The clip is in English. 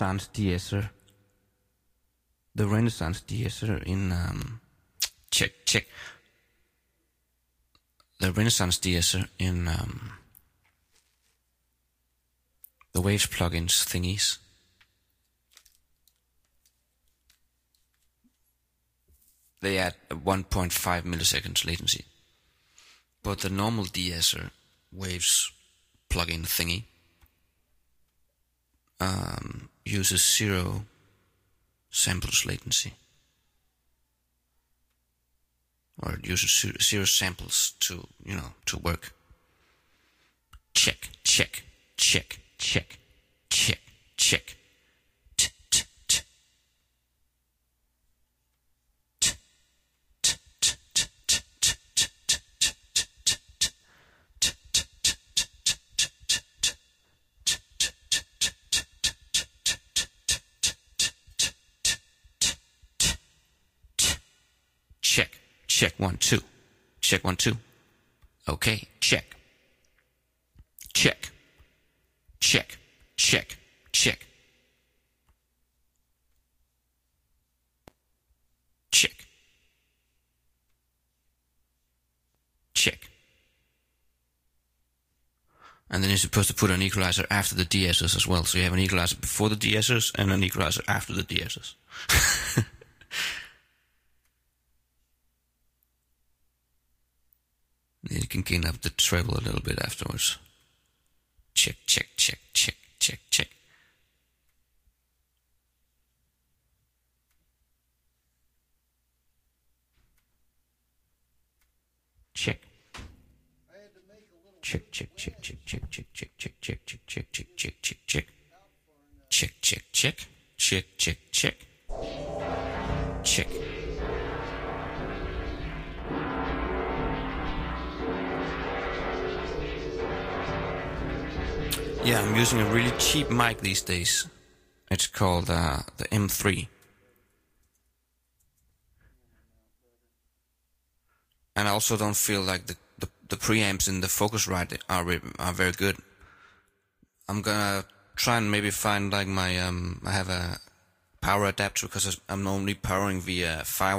Renaissance de-esser. The Renaissance de-esser in check. The Renaissance de-esser in the Waves plugins thingies. They add 1.5 milliseconds latency. But the normal de-esser Waves plugin thingy uses 0 samples latency. Or it uses 0 samples to work. Check. Check 1 2. Check 1 2. Okay, check. Check. Check. Check. Check. Check. Check. And then you're supposed to put an equalizer after the de-essers as well. So you have an equalizer before the de-essers and an equalizer after the de-essers. You can gain up the treble a little bit afterwards. Check. Check. Check. Yeah, I'm using a really cheap mic these days. It's called the M3. And I also don't feel like the preamps in the Focusrite are very good. I'm gonna try and maybe find like my I have a power adapter because I'm normally powering via 5